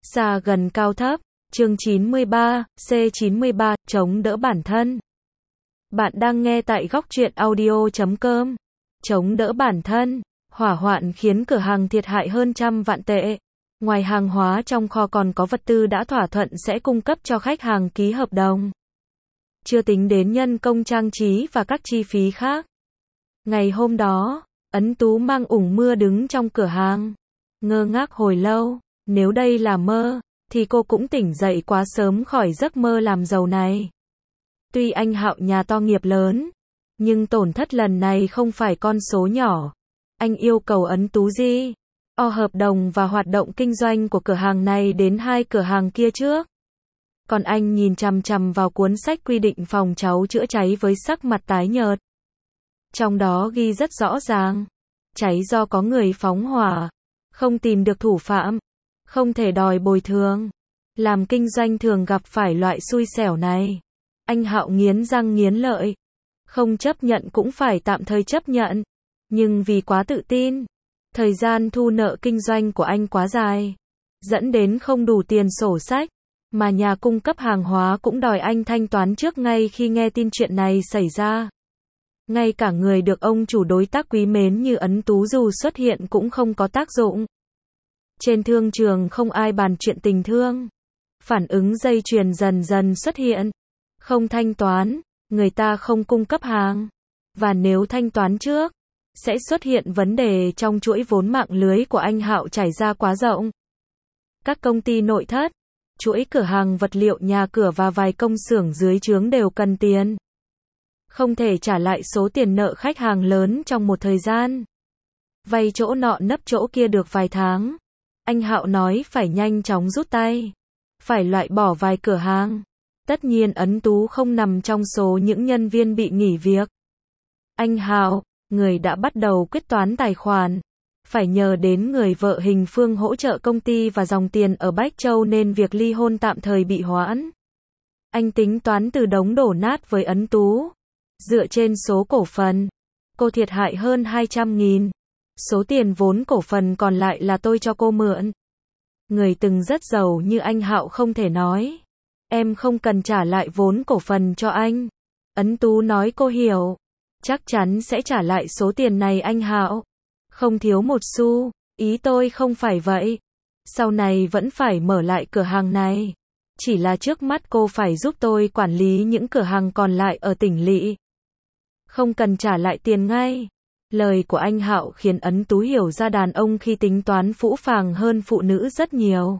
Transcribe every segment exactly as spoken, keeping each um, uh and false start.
Xa gần cao thấp, chương chín mươi ba, C chín mươi ba, chống đỡ bản thân. Bạn đang nghe tại góc truyện audio chấm com. Chống đỡ bản thân, hỏa hoạn khiến cửa hàng thiệt hại hơn trăm vạn tệ. Ngoài hàng hóa trong kho còn có vật tư đã thỏa thuận sẽ cung cấp cho khách hàng ký hợp đồng. Chưa tính đến nhân công trang trí và các chi phí khác. Ngày hôm đó, Ấn Tú mang ủng mưa đứng trong cửa hàng. Ngơ ngác hồi lâu, nếu đây là mơ, thì cô cũng tỉnh dậy quá sớm khỏi giấc mơ làm giàu này. Tuy anh Hạo nhà to nghiệp lớn, nhưng tổn thất lần này không phải con số nhỏ. Anh yêu cầu Ấn Tú di o hợp đồng và hoạt động kinh doanh của cửa hàng này đến hai cửa hàng kia trước. Còn anh nhìn chằm chằm vào cuốn sách quy định phòng cháy chữa cháy với sắc mặt tái nhợt. Trong đó ghi rất rõ ràng, cháy do có người phóng hỏa, không tìm được thủ phạm, không thể đòi bồi thường. Làm kinh doanh thường gặp phải loại xui xẻo này. Anh Hạo nghiến răng nghiến lợi. Không chấp nhận cũng phải tạm thời chấp nhận. Nhưng vì quá tự tin, thời gian thu nợ kinh doanh của anh quá dài, dẫn đến không đủ tiền sổ sách, mà nhà cung cấp hàng hóa cũng đòi anh thanh toán trước. Ngay khi nghe tin chuyện này xảy ra, ngay cả người được ông chủ đối tác quý mến như Ấn Tú dù xuất hiện cũng không có tác dụng. Trên thương trường không ai bàn chuyện tình thương. Phản ứng dây chuyền dần dần xuất hiện. Không thanh toán, người ta không cung cấp hàng. Và nếu thanh toán trước, sẽ xuất hiện vấn đề trong chuỗi vốn. Mạng lưới của anh Hạo trải ra quá rộng. Các công ty nội thất, chuỗi cửa hàng vật liệu nhà cửa và vài công xưởng dưới trướng đều cần tiền. Không thể trả lại số tiền nợ khách hàng lớn trong một thời gian. Vay chỗ nọ nấp chỗ kia được vài tháng. Anh Hạo nói phải nhanh chóng rút tay. Phải loại bỏ vài cửa hàng. Tất nhiên Ấn Tú không nằm trong số những nhân viên bị nghỉ việc. Anh Hạo, người đã bắt đầu quyết toán tài khoản. Phải nhờ đến người vợ Hình Phương hỗ trợ công ty và dòng tiền ở Bách Châu nên việc ly hôn tạm thời bị hoãn. Anh tính toán từ đống đổ nát với Ấn Tú. Dựa trên số cổ phần, cô thiệt hại hơn hai trăm nghìn. Số tiền vốn cổ phần còn lại là tôi cho cô mượn. Người từng rất giàu như anh Hạo không thể nói, em không cần trả lại vốn cổ phần cho anh. Ấn Tú nói cô hiểu. Chắc chắn sẽ trả lại số tiền này anh Hạo. Không thiếu một xu, ý tôi không phải vậy. Sau này vẫn phải mở lại cửa hàng này. Chỉ là trước mắt cô phải giúp tôi quản lý những cửa hàng còn lại ở tỉnh lỵ. Không cần trả lại tiền ngay. Lời của anh Hạo khiến Ấn Tú hiểu ra đàn ông khi tính toán phũ phàng hơn phụ nữ rất nhiều.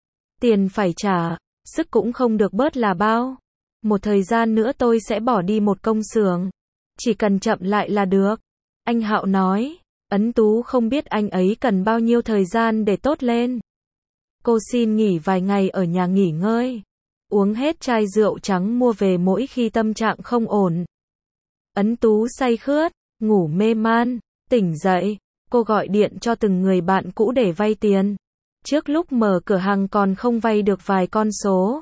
Tiền phải trả, sức cũng không được bớt là bao. Một thời gian nữa tôi sẽ bỏ đi một công xưởng. Chỉ cần chậm lại là được. Anh Hạo nói. Ấn Tú không biết anh ấy cần bao nhiêu thời gian để tốt lên. Cô xin nghỉ vài ngày ở nhà nghỉ ngơi. Uống hết chai rượu trắng mua về mỗi khi tâm trạng không ổn. Ấn Tú say khướt, ngủ mê man, tỉnh dậy, cô gọi điện cho từng người bạn cũ để vay tiền. Trước lúc mở cửa hàng còn không vay được vài con số.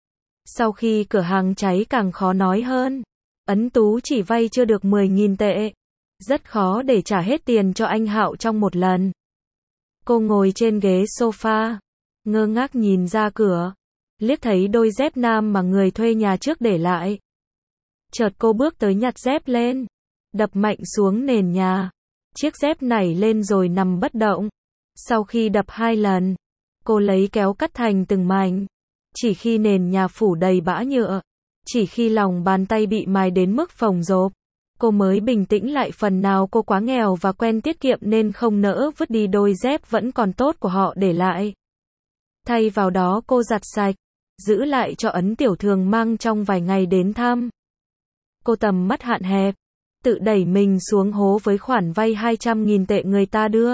Sau khi cửa hàng cháy càng khó nói hơn. Ấn Tú chỉ vay chưa được mười nghìn tệ. Rất khó để trả hết tiền cho anh Hạo trong một lần. Cô ngồi trên ghế sofa, ngơ ngác nhìn ra cửa, liếc thấy đôi dép nam mà người thuê nhà trước để lại. Chợt cô bước tới nhặt dép lên, đập mạnh xuống nền nhà. Chiếc dép nảy lên rồi nằm bất động. Sau khi đập hai lần, cô lấy kéo cắt thành từng mảnh. Chỉ khi nền nhà phủ đầy bã nhựa, chỉ khi lòng bàn tay bị mài đến mức phồng rộp, cô mới bình tĩnh lại. Phần nào cô quá nghèo và quen tiết kiệm nên không nỡ vứt đi đôi dép vẫn còn tốt của họ để lại. Thay vào đó cô giặt sạch, giữ lại cho Ấn Tiểu Thường mang trong vài ngày đến thăm. Cô tầm mắt hạn hẹp, tự đẩy mình xuống hố với khoản vay hai trăm nghìn tệ người ta đưa.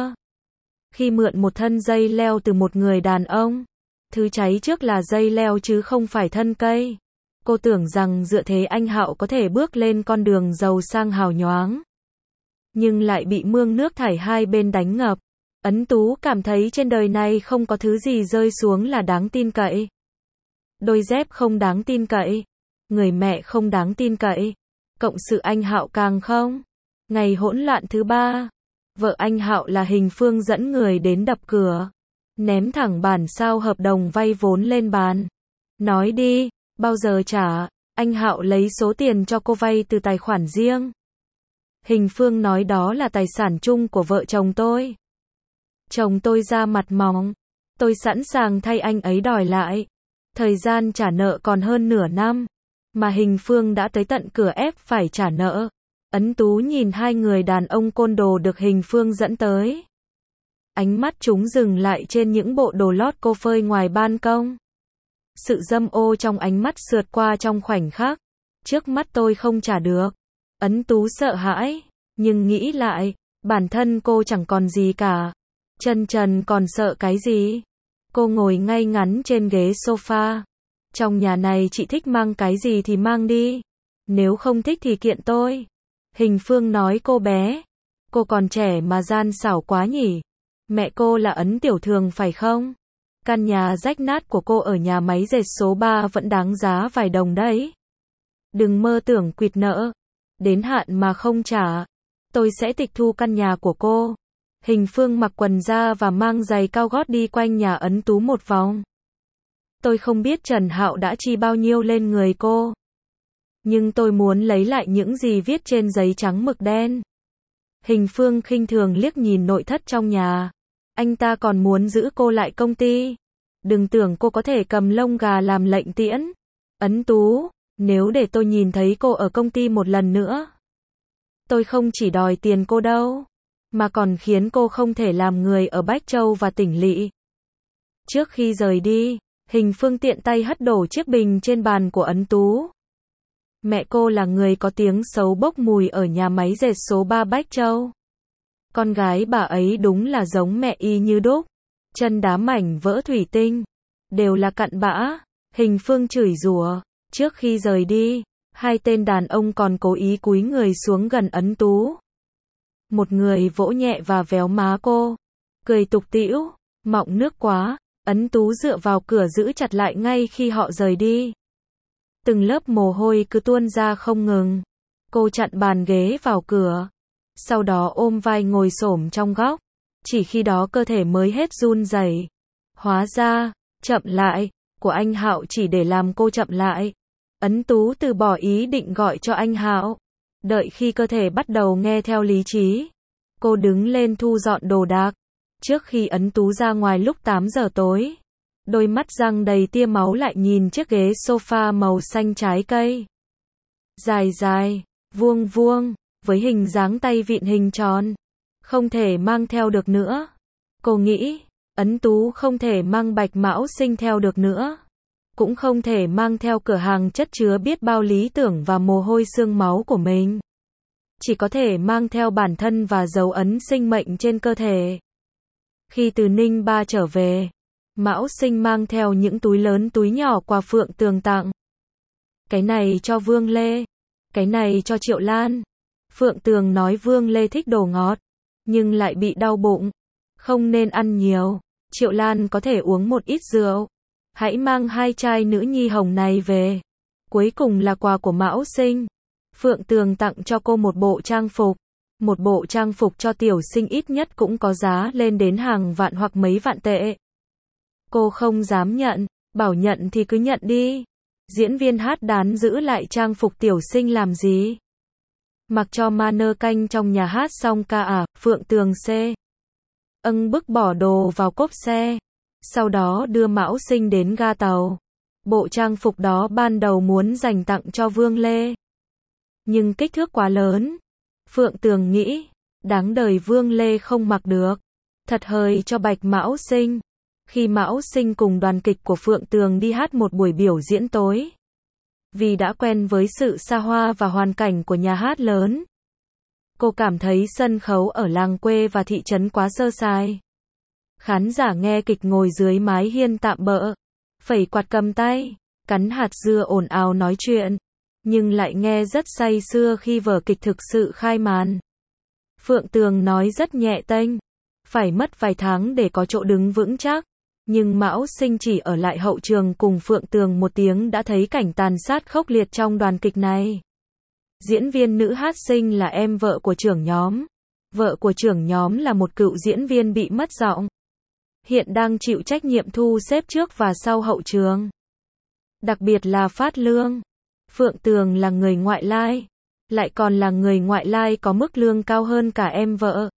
Khi mượn một thân dây leo từ một người đàn ông, thứ cháy trước là dây leo chứ không phải thân cây. Cô tưởng rằng dựa thế anh Hạo có thể bước lên con đường giàu sang hào nhoáng. Nhưng lại bị mương nước thải hai bên đánh ngập. Ấn Tú cảm thấy trên đời này không có thứ gì rơi xuống là đáng tin cậy. Đôi dép không đáng tin cậy. Người mẹ không đáng tin cậy. Cộng sự anh Hạo càng không. Ngày hỗn loạn thứ ba, vợ anh Hạo là Hình Phương dẫn người đến đập cửa. ném thẳng bản sao hợp đồng vay vốn lên bàn. Nói đi, bao giờ trả? Anh Hạo lấy số tiền cho cô vay từ tài khoản riêng. Hình Phương nói đó là tài sản chung của vợ chồng tôi. Chồng tôi ra mặt mỏng. Tôi sẵn sàng thay anh ấy đòi lại. Thời gian trả nợ còn hơn nửa năm. Mà Hình Phương đã tới tận cửa ép phải trả nợ. Ấn Tú nhìn hai người đàn ông côn đồ được Hình Phương dẫn tới. Ánh mắt chúng dừng lại trên những bộ đồ lót cô phơi ngoài ban công. Sự dâm ô trong ánh mắt sượt qua trong khoảnh khắc. Trước mắt tôi không trả được. Ấn Tú sợ hãi, nhưng nghĩ lại, bản thân cô chẳng còn gì cả. Chân trần còn sợ cái gì? Cô ngồi ngay ngắn trên ghế sofa. Trong nhà này chị thích mang cái gì thì mang đi. Nếu không thích thì kiện tôi. Hình Phương nói cô bé. Cô còn trẻ mà gian xảo quá nhỉ. Mẹ cô là Ấn Tiểu Thường phải không? Căn nhà rách nát của cô ở nhà máy dệt số ba vẫn đáng giá vài đồng đấy. Đừng mơ tưởng quỵt nợ. Đến hạn mà không trả, tôi sẽ tịch thu căn nhà của cô. Hình Phương mặc quần da và mang giày cao gót đi quanh nhà Ấn Tú một vòng. Tôi không biết Trần Hạo đã chi bao nhiêu lên người cô. Nhưng tôi muốn lấy lại những gì viết trên giấy trắng mực đen. Hình Phương khinh thường liếc nhìn nội thất trong nhà. Anh ta còn muốn giữ cô lại công ty. Đừng tưởng cô có thể cầm lông gà làm lệnh tiễn. Ấn Tú, nếu để tôi nhìn thấy cô ở công ty một lần nữa, tôi không chỉ đòi tiền cô đâu, mà còn khiến cô không thể làm người ở Bách Châu và tỉnh lỵ. Trước khi rời đi, Hình Phương tiện tay hất đổ chiếc bình trên bàn của Ấn Tú. Mẹ cô là người có tiếng xấu bốc mùi ở nhà máy dệt số ba Bách Châu. Con gái bà ấy đúng là giống mẹ y như đúc. Chân đá mảnh vỡ thủy tinh. Đều là cặn bã. Hình Phương chửi rủa. Trước khi rời đi, hai tên đàn ông còn cố ý cúi người xuống gần Ấn Tú. Một người vỗ nhẹ và véo má cô. Cười tục tĩu. Mọng nước quá. Ấn Tú dựa vào cửa giữ chặt lại ngay khi họ rời đi. Từng lớp mồ hôi cứ tuôn ra không ngừng. Cô chặn bàn ghế vào cửa. Sau đó ôm vai ngồi xổm trong góc. Chỉ khi đó cơ thể mới hết run rẩy. Hóa ra, chậm lại, của anh Hạo chỉ để làm cô chậm lại. Ấn Tú từ bỏ ý định gọi cho anh Hạo. Đợi khi cơ thể bắt đầu nghe theo lý trí. Cô đứng lên thu dọn đồ đạc. Trước khi Ấn Tú ra ngoài lúc tám giờ tối. Đôi mắt răng đầy tia máu lại nhìn chiếc ghế sofa màu xanh trái cây. Dài dài, vuông vuông, với hình dáng tay vịn hình tròn. Không thể mang theo được nữa. Cô nghĩ, Ấn Tú không thể mang Bạch Mão Sinh theo được nữa. Cũng không thể mang theo cửa hàng chất chứa biết bao lý tưởng và mồ hôi xương máu của mình. Chỉ có thể mang theo bản thân và dấu ấn sinh mệnh trên cơ thể. Khi từ Ninh Ba trở về, Mão Sinh mang theo những túi lớn túi nhỏ quà Phượng Tường tặng. Cái này cho Vương Lê. Cái này cho Triệu Lan. Phượng Tường nói Vương Lê thích đồ ngọt, nhưng lại bị đau bụng. Không nên ăn nhiều. Triệu Lan có thể uống một ít rượu. Hãy mang hai chai nữ nhi hồng này về. Cuối cùng là quà của Mão Sinh. Phượng Tường tặng cho cô một bộ trang phục. Một bộ trang phục cho tiểu sinh ít nhất cũng có giá lên đến hàng vạn hoặc mấy vạn tệ. Cô không dám nhận, bảo nhận thì cứ nhận đi. Diễn viên hát đán giữ lại trang phục tiểu sinh làm gì? Mặc cho mannequin trong nhà hát xong ca à, Phượng Tường C. Âng bức bỏ đồ vào cốp xe. Sau đó đưa Mão Sinh đến ga tàu. Bộ trang phục đó ban đầu muốn dành tặng cho Vương Lê. Nhưng kích thước quá lớn. Phượng Tường nghĩ, đáng đời Vương Lê không mặc được. Thật hời cho Bạch Mão Sinh. Khi Mão Sinh cùng đoàn kịch của Phượng Tường đi hát một buổi biểu diễn tối. Vì đã quen với sự xa hoa và hoàn cảnh của nhà hát lớn. Cô cảm thấy sân khấu ở làng quê và thị trấn quá sơ sài. Khán giả nghe kịch ngồi dưới mái hiên tạm bợ. Phẩy quạt cầm tay. Cắn hạt dưa ồn ào nói chuyện. Nhưng lại nghe rất say sưa khi vở kịch thực sự khai màn. Phượng Tường nói rất nhẹ tênh. Phải mất vài tháng để có chỗ đứng vững chắc. Nhưng Mão Sinh chỉ ở lại hậu trường cùng Phượng Tường một tiếng đã thấy cảnh tàn sát khốc liệt trong đoàn kịch này. Diễn viên nữ hát Sinh là em vợ của trưởng nhóm. Vợ của trưởng nhóm là một cựu diễn viên bị mất giọng. hiện đang chịu trách nhiệm thu xếp trước và sau hậu trường. Đặc biệt là phát lương. Phượng Tường là người ngoại lai, lại còn là người ngoại lai có mức lương cao hơn cả em vợ.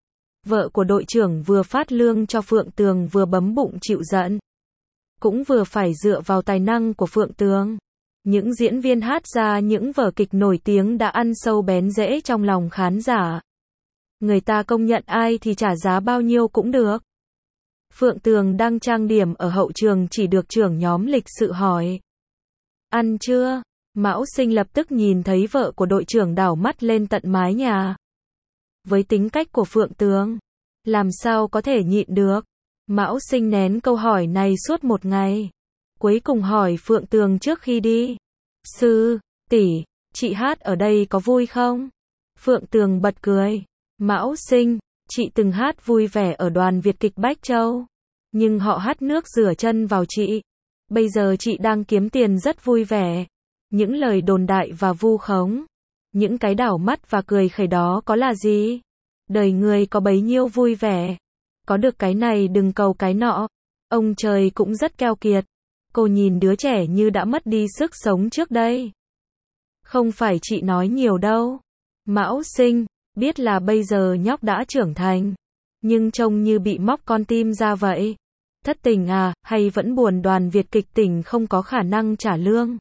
Vợ của đội trưởng vừa phát lương cho Phượng Tường vừa bấm bụng chịu giận. Cũng vừa phải dựa vào tài năng của Phượng Tường. Những diễn viên hát ra những vở kịch nổi tiếng đã ăn sâu bén rễ trong lòng khán giả. Người ta công nhận ai thì trả giá bao nhiêu cũng được. Phượng Tường đang trang điểm ở hậu trường chỉ được trưởng nhóm lịch sự hỏi. Ăn chưa? Mão Sinh lập tức nhìn thấy vợ của đội trưởng đảo mắt lên tận mái nhà. Với tính cách của Phượng Tường, làm sao có thể nhịn được? Mão Sinh nén câu hỏi này suốt một ngày. Cuối cùng hỏi Phượng Tường trước khi đi. Sư, tỷ, chị hát ở đây có vui không? Phượng Tường bật cười. Mão Sinh, chị từng hát vui vẻ ở đoàn Việt kịch Bách Châu. Nhưng họ hắt nước rửa chân vào chị. Bây giờ chị đang kiếm tiền rất vui vẻ. Những lời đồn đại và vu khống, những cái đảo mắt và cười khẩy đó có là gì? Đời người có bấy nhiêu vui vẻ. Có được cái này đừng cầu cái nọ. Ông trời cũng rất keo kiệt. Cô nhìn đứa trẻ như đã mất đi sức sống trước đây. Không phải chị nói nhiều đâu. Mão Sinh, biết là bây giờ nhóc đã trưởng thành. Nhưng trông như bị móc con tim ra vậy. Thất tình à, hay vẫn buồn đoàn Việt kịch tỉnh không có khả năng trả lương?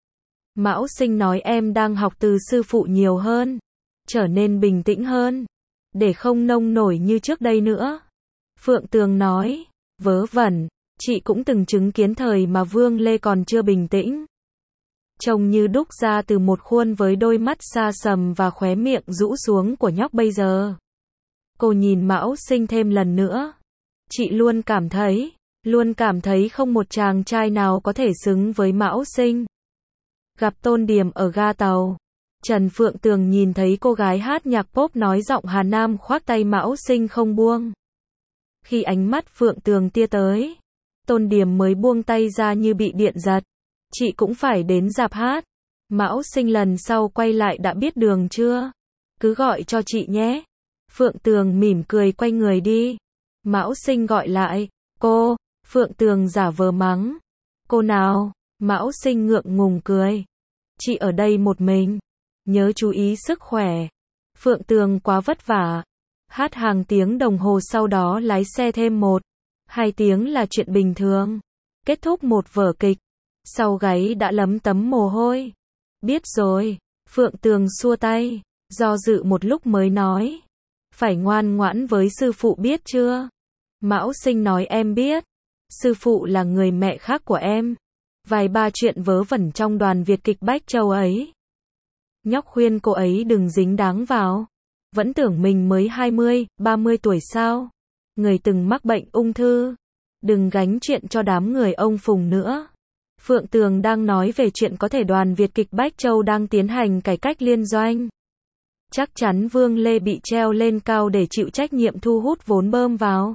Mão Sinh nói em đang học từ sư phụ nhiều hơn. Trở nên bình tĩnh hơn. Để không nông nổi như trước đây nữa. Phượng Tường nói, vớ vẩn, chị cũng từng chứng kiến thời mà Vương Lê còn chưa bình tĩnh. Trông như đúc ra từ một khuôn với đôi mắt xa sầm và khóe miệng rũ xuống của nhóc bây giờ. Cô nhìn Mão Sinh thêm lần nữa. Chị luôn cảm thấy, luôn cảm thấy không một chàng trai nào có thể xứng với Mão Sinh. Gặp Tôn Điềm ở ga tàu. Trần Phượng Tường nhìn thấy cô gái hát nhạc pop nói giọng Hà Nam khoác tay Mão Sinh không buông. Khi ánh mắt Phượng Tường tia tới, Tôn Điềm mới buông tay ra như bị điện giật. Chị cũng phải đến rạp hát. Mão Sinh lần sau quay lại đã biết đường chưa? Cứ gọi cho chị nhé. Phượng Tường mỉm cười quay người đi. Mão Sinh gọi lại, cô. Phượng Tường giả vờ mắng. Cô nào? Mão Sinh ngượng ngùng cười. Chị ở đây một mình. Nhớ chú ý sức khỏe. Phượng Tường quá vất vả. Hát hàng tiếng đồng hồ sau đó lái xe thêm một, hai tiếng là chuyện bình thường. Kết thúc một vở kịch. Sau gáy đã lấm tấm mồ hôi. Biết rồi. Phượng Tường xua tay. Do dự một lúc mới nói. Phải ngoan ngoãn với sư phụ biết chưa? Mão Sinh nói em biết. Sư phụ là người mẹ khác của em. Vài ba chuyện vớ vẩn trong đoàn Việt kịch Bách Châu ấy. Nhóc khuyên cô ấy đừng dính dáng vào. Vẫn tưởng mình mới hai mươi, ba mươi tuổi sao? Người từng mắc bệnh ung thư. Đừng gánh chuyện cho đám người ông Phùng nữa. Phượng Tường đang nói về chuyện có thể đoàn Việt kịch Bách Châu đang tiến hành cải cách liên doanh. Chắc chắn Vương Lê bị treo lên cao để chịu trách nhiệm thu hút vốn bơm vào.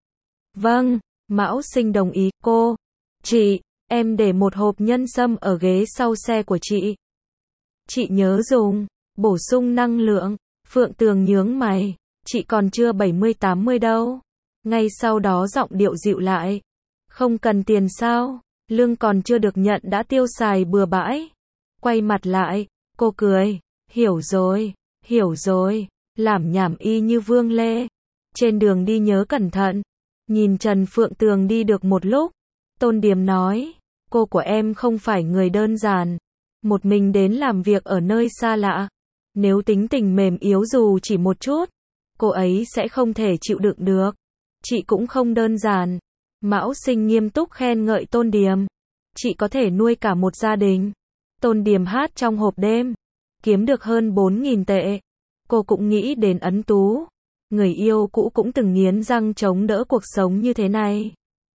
Vâng, Mão Sinh đồng ý. Cô, chị, em để một hộp nhân sâm ở ghế sau xe của chị. Chị nhớ dùng, bổ sung năng lượng. Phượng Tường nhướng mày. Chị còn chưa bảy mươi tám mươi đâu. Ngay sau đó giọng điệu dịu lại. Không cần tiền sao? Lương còn chưa được nhận đã tiêu xài bừa bãi. Quay mặt lại, cô cười. Hiểu rồi, hiểu rồi. Lảm nhảm y như Vương Lê. Trên đường đi nhớ cẩn thận. Nhìn Trần Phượng Tường đi được một lúc. Tôn Điềm nói. Cô của em không phải người đơn giản. Một mình đến làm việc ở nơi xa lạ. Nếu tính tình mềm yếu dù chỉ một chút, cô ấy sẽ không thể chịu đựng được. Chị cũng không đơn giản. Mão Sinh nghiêm túc khen ngợi Tôn Điềm. Chị có thể nuôi cả một gia đình. Tôn Điềm hát trong hộp đêm. Kiếm được hơn bốn nghìn tệ. Cô cũng nghĩ đến Ấn Tú. Người yêu cũ cũng từng nghiến răng chống đỡ cuộc sống như thế này.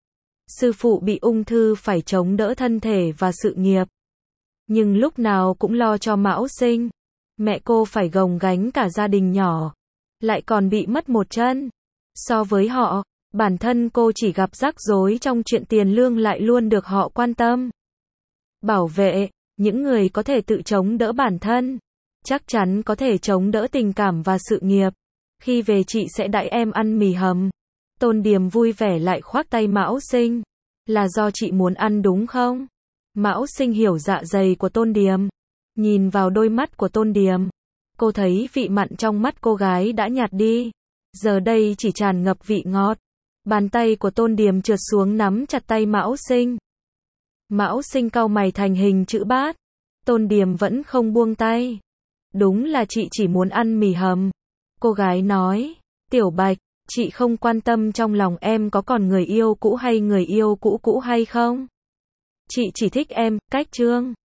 Sư phụ bị ung thư phải chống đỡ thân thể và sự nghiệp. Nhưng lúc nào cũng lo cho Mão Sinh. Mẹ cô phải gồng gánh cả gia đình nhỏ. Lại còn bị mất một chân. So với họ, bản thân cô chỉ gặp rắc rối trong chuyện tiền lương lại luôn được họ quan tâm. Bảo vệ, những người có thể tự chống đỡ bản thân. Chắc chắn có thể chống đỡ tình cảm và sự nghiệp. Khi về chị sẽ đãi em ăn mì hầm. Tôn Điềm vui vẻ lại khoác tay Mão Sinh. Là do chị muốn ăn đúng không? Mão Sinh hiểu dạ dày của Tôn Điềm. Nhìn vào đôi mắt của Tôn Điềm. Cô thấy vị mặn trong mắt cô gái đã nhạt đi. Giờ đây chỉ tràn ngập vị ngọt. Bàn tay của Tôn Điềm trượt xuống nắm chặt tay Mão Sinh. Mão Sinh cau mày thành hình chữ bát. Tôn Điềm vẫn không buông tay. Đúng là chị chỉ muốn ăn mì hầm. Cô gái nói. Tiểu Bạch, chị không quan tâm trong lòng em có còn người yêu cũ hay người yêu cũ cũ hay không. Chị chỉ thích em, cách Trương.